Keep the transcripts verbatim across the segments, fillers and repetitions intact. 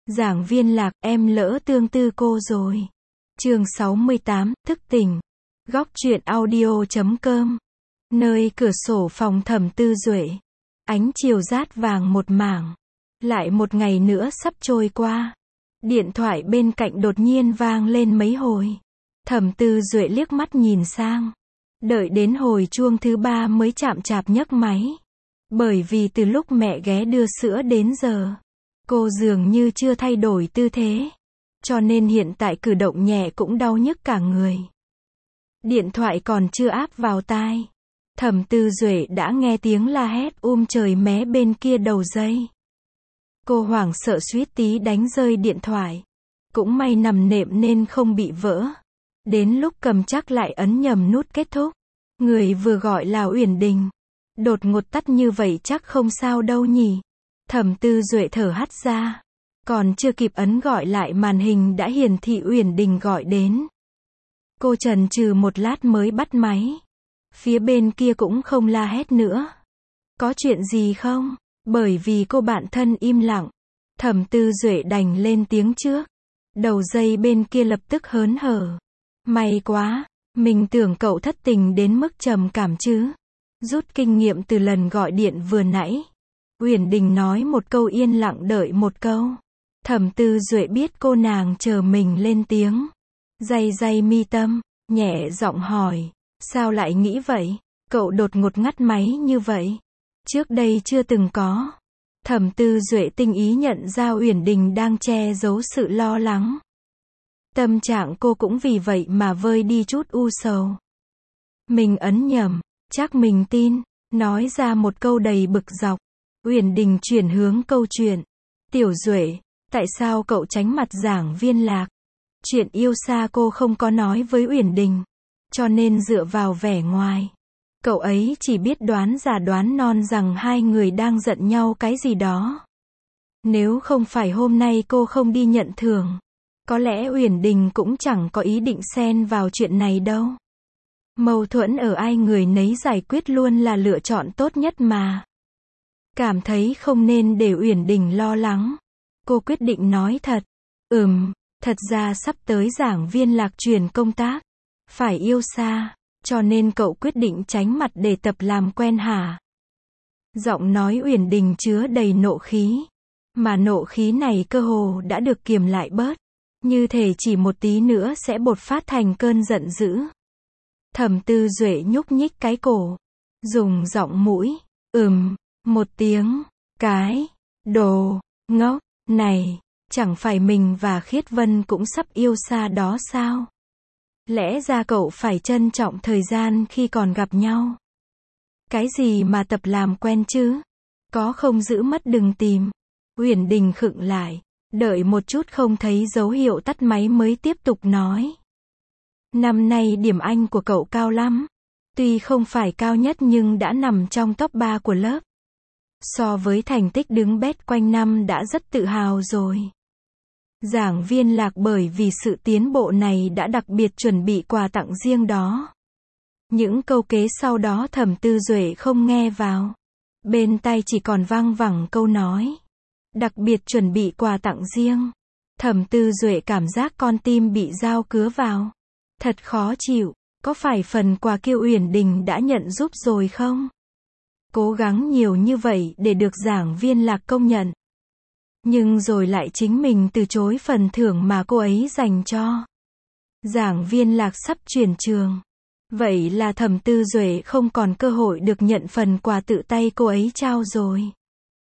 Giảng Viên Lạc, em lỡ tương tư cô rồi. Chương sáu mươi tám, thức tỉnh. Góc truyện audio chấm com. Nơi cửa sổ phòng Thẩm Tư Duệ. Ánh chiều rát vàng một mảng. Lại một ngày nữa sắp trôi qua. Điện thoại bên cạnh đột nhiên vang lên mấy hồi. Thẩm Tư Duệ liếc mắt nhìn sang. Đợi đến hồi chuông thứ ba mới chạm chạp nhấc máy. Bởi vì từ lúc mẹ ghé đưa sữa đến giờ, cô dường như chưa thay đổi tư thế. Cho nên hiện tại cử động nhẹ cũng đau nhức cả người. Điện thoại còn chưa áp vào tai. Thẩm Tư Duệ đã nghe tiếng la hét um trời mé bên kia đầu dây. Cô hoảng sợ suýt tí đánh rơi điện thoại. Cũng may nằm nệm nên không bị vỡ. Đến lúc cầm chắc lại ấn nhầm nút kết thúc. Người vừa gọi là Uyển Đình. Đột ngột tắt như vậy chắc không sao đâu nhỉ. Thẩm Tư Duệ thở hắt ra. Còn chưa kịp ấn gọi lại màn hình đã hiển thị Uyển Đình gọi đến. Cô chần chừ một lát mới bắt máy. Phía bên kia cũng không la hét nữa. Có chuyện gì không? Bởi vì cô bạn thân im lặng. Thẩm Tư Duệ đành lên tiếng trước. Đầu dây bên kia lập tức hớn hở. May quá, mình tưởng cậu thất tình đến mức trầm cảm chứ. Rút kinh nghiệm từ lần gọi điện vừa nãy. Uyển Đình nói một câu yên lặng đợi một câu. Thẩm Tư Duệ biết cô nàng chờ mình lên tiếng. Day day mi tâm, nhẹ giọng hỏi. Sao lại nghĩ vậy? Cậu đột ngột ngắt máy như vậy. Trước đây chưa từng có. Thẩm Tư Duệ tinh ý nhận ra Uyển Đình đang che giấu sự lo lắng. Tâm trạng cô cũng vì vậy mà vơi đi chút u sầu. Mình ấn nhầm, chắc mình tin, nói ra một câu đầy bực dọc. Uyển Đình chuyển hướng câu chuyện. Tiểu Duệ, tại sao cậu tránh mặt Giảng Viên Lạc? Chuyện yêu xa cô không có nói với Uyển Đình, cho nên dựa vào vẻ ngoài. Cậu ấy chỉ biết đoán giả đoán non rằng hai người đang giận nhau cái gì đó. Nếu không phải hôm nay cô không đi nhận thưởng, có lẽ Uyển Đình cũng chẳng có ý định xen vào chuyện này đâu. Mâu thuẫn ở ai người nấy giải quyết luôn là lựa chọn tốt nhất mà. Cảm thấy không nên để Uyển Đình lo lắng. Cô quyết định nói thật. Ừm, thật ra sắp tới Giảng Viên Lạc chuyển công tác. Phải yêu xa, cho nên cậu quyết định tránh mặt để tập làm quen hả? Giọng nói Uyển Đình chứa đầy nộ khí. Mà nộ khí này cơ hồ đã được kiềm lại bớt. Như thể chỉ một tí nữa sẽ bột phát thành cơn giận dữ. Thẩm Tư Duệ nhúc nhích cái cổ. Dùng giọng mũi. Ừm, một tiếng. Cái. Đồ. Ngốc. Này. Chẳng phải mình và Khiết Vân cũng sắp yêu xa đó sao? Lẽ ra cậu phải trân trọng thời gian khi còn gặp nhau. Cái gì mà tập làm quen chứ? Có không giữ mất đừng tìm. Uyển Đình khựng lại. Đợi một chút không thấy dấu hiệu tắt máy mới tiếp tục nói. Năm nay điểm Anh của cậu cao lắm. Tuy không phải cao nhất nhưng đã nằm trong top ba của lớp. So với thành tích đứng bét quanh năm đã rất tự hào rồi. Giảng Viên Lạc bởi vì sự tiến bộ này đã đặc biệt chuẩn bị quà tặng riêng đó. Những câu kế sau đó Thẩm Tư Duệ không nghe vào. Bên tai chỉ còn vang vẳng câu nói. Đặc biệt chuẩn bị quà tặng riêng. Thẩm Tư Duệ cảm giác con tim bị dao cứa vào. Thật khó chịu. Có phải phần quà kia Uyển Đình đã nhận giúp rồi không? Cố gắng nhiều như vậy để được Giảng Viên Lạc công nhận. Nhưng rồi lại chính mình từ chối phần thưởng mà cô ấy dành cho. Giảng Viên Lạc sắp chuyển trường. Vậy là Thẩm Tư Duệ không còn cơ hội được nhận phần quà tự tay cô ấy trao rồi.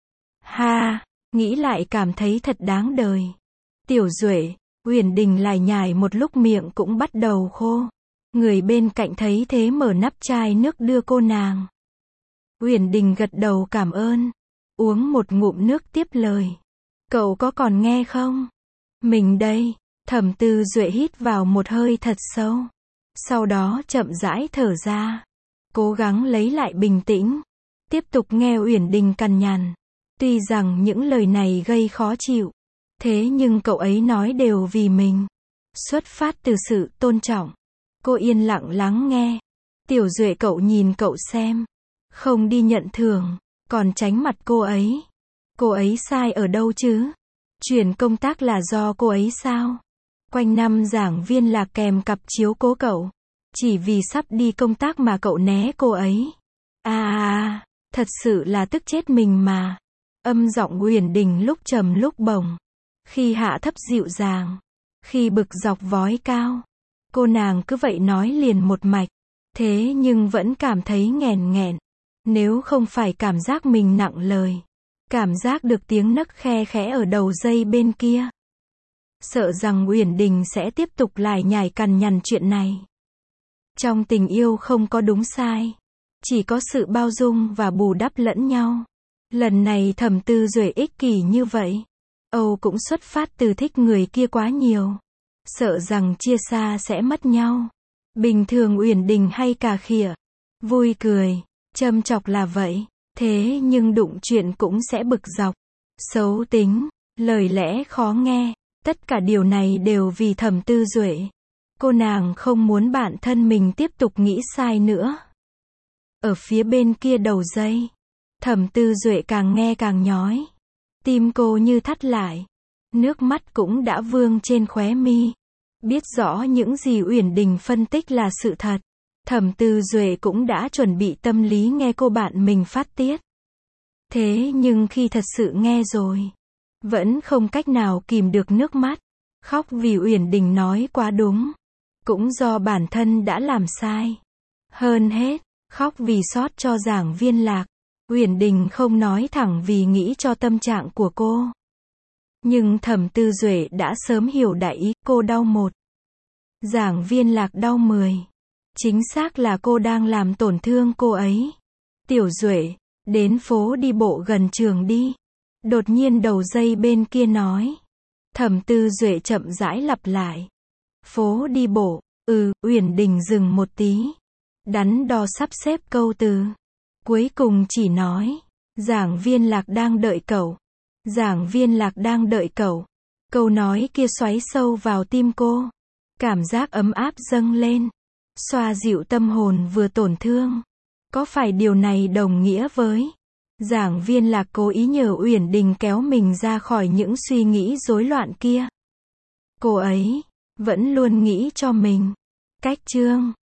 Ha, nghĩ lại cảm thấy thật đáng đời. Tiểu Duệ, Uyển Đình lải nhải một lúc miệng cũng bắt đầu khô. Người bên cạnh thấy thế mở nắp chai nước đưa cô nàng. Uyển Đình gật đầu cảm ơn. Uống một ngụm nước tiếp lời. Cậu có còn nghe không? Mình đây. Thẩm Tư Duệ hít vào một hơi thật sâu. Sau đó chậm rãi thở ra. Cố gắng lấy lại bình tĩnh. Tiếp tục nghe Uyển Đình cằn nhằn. Tuy rằng những lời này gây khó chịu. Thế nhưng cậu ấy nói đều vì mình. Xuất phát từ sự tôn trọng. Cô yên lặng lắng nghe. Tiểu Duệ cậu nhìn cậu xem. Không đi nhận thưởng. Còn tránh mặt cô ấy. Cô ấy sai ở đâu chứ? Chuyển công tác là do cô ấy sao? Quanh năm giảng viên Lạc kèm cặp chiếu cố cậu. Chỉ vì sắp đi công tác mà cậu né cô ấy. À à, thật sự là tức chết mình mà. Âm giọng Uyển Đình lúc trầm lúc bổng. Khi hạ thấp dịu dàng. Khi bực dọc vói cao. Cô nàng cứ vậy nói liền một mạch. Thế nhưng vẫn cảm thấy nghèn nghẹn. Nếu không phải cảm giác mình nặng lời. Cảm giác được tiếng nấc khe khẽ ở đầu dây bên kia. Sợ rằng Uyển Đình sẽ tiếp tục lải nhải cằn nhằn chuyện này. Trong tình yêu không có đúng sai. Chỉ có sự bao dung và bù đắp lẫn nhau. Lần này Thẩm Tư Duệ ích kỷ như vậy. Âu cũng xuất phát từ thích người kia quá nhiều. Sợ rằng chia xa sẽ mất nhau. Bình thường Uyển Đình hay cà khịa. Vui cười. Châm chọc là vậy. Thế nhưng đụng chuyện cũng sẽ bực dọc. Xấu tính. Lời lẽ khó nghe. Tất cả điều này đều vì Thẩm Tư Duệ. Cô nàng không muốn bản thân mình tiếp tục nghĩ sai nữa. Ở phía bên kia đầu dây. Thẩm Tư Duệ càng nghe càng nhói. Tim cô như thắt lại. Nước mắt cũng đã vương trên khóe mi. Biết rõ những gì Uyển Đình phân tích là sự thật. Thẩm Tư Duệ cũng đã chuẩn bị tâm lý nghe cô bạn mình phát tiết. Thế nhưng khi thật sự nghe rồi. Vẫn không cách nào kìm được nước mắt. Khóc vì Uyển Đình nói quá đúng. Cũng do bản thân đã làm sai. Hơn hết, khóc vì xót cho giảng viên Lạc. Uyển Đình không nói thẳng vì nghĩ cho tâm trạng của cô. Nhưng Thẩm Tư Duệ đã sớm hiểu đại ý, cô đau một. Giảng viên Lạc đau mười. Chính xác là cô đang làm tổn thương cô ấy. Tiểu Duệ, đến phố đi bộ gần trường đi. Đột nhiên đầu dây bên kia nói. Thẩm Tư Duệ chậm rãi lặp lại. Phố đi bộ, ừ, Uyển Đình dừng một tí. Đắn đo sắp xếp câu từ. Cuối cùng chỉ nói. Giảng viên Lạc đang đợi cậu. Giảng viên Lạc đang đợi cậu. Câu nói kia xoáy sâu vào tim cô. Cảm giác ấm áp dâng lên. Xoa dịu tâm hồn vừa tổn thương. Có phải điều này đồng nghĩa với giảng viên Lạc cố ý nhờ Uyển Đình kéo mình ra khỏi những suy nghĩ rối loạn kia? Cô ấy vẫn luôn nghĩ cho mình. Cách chương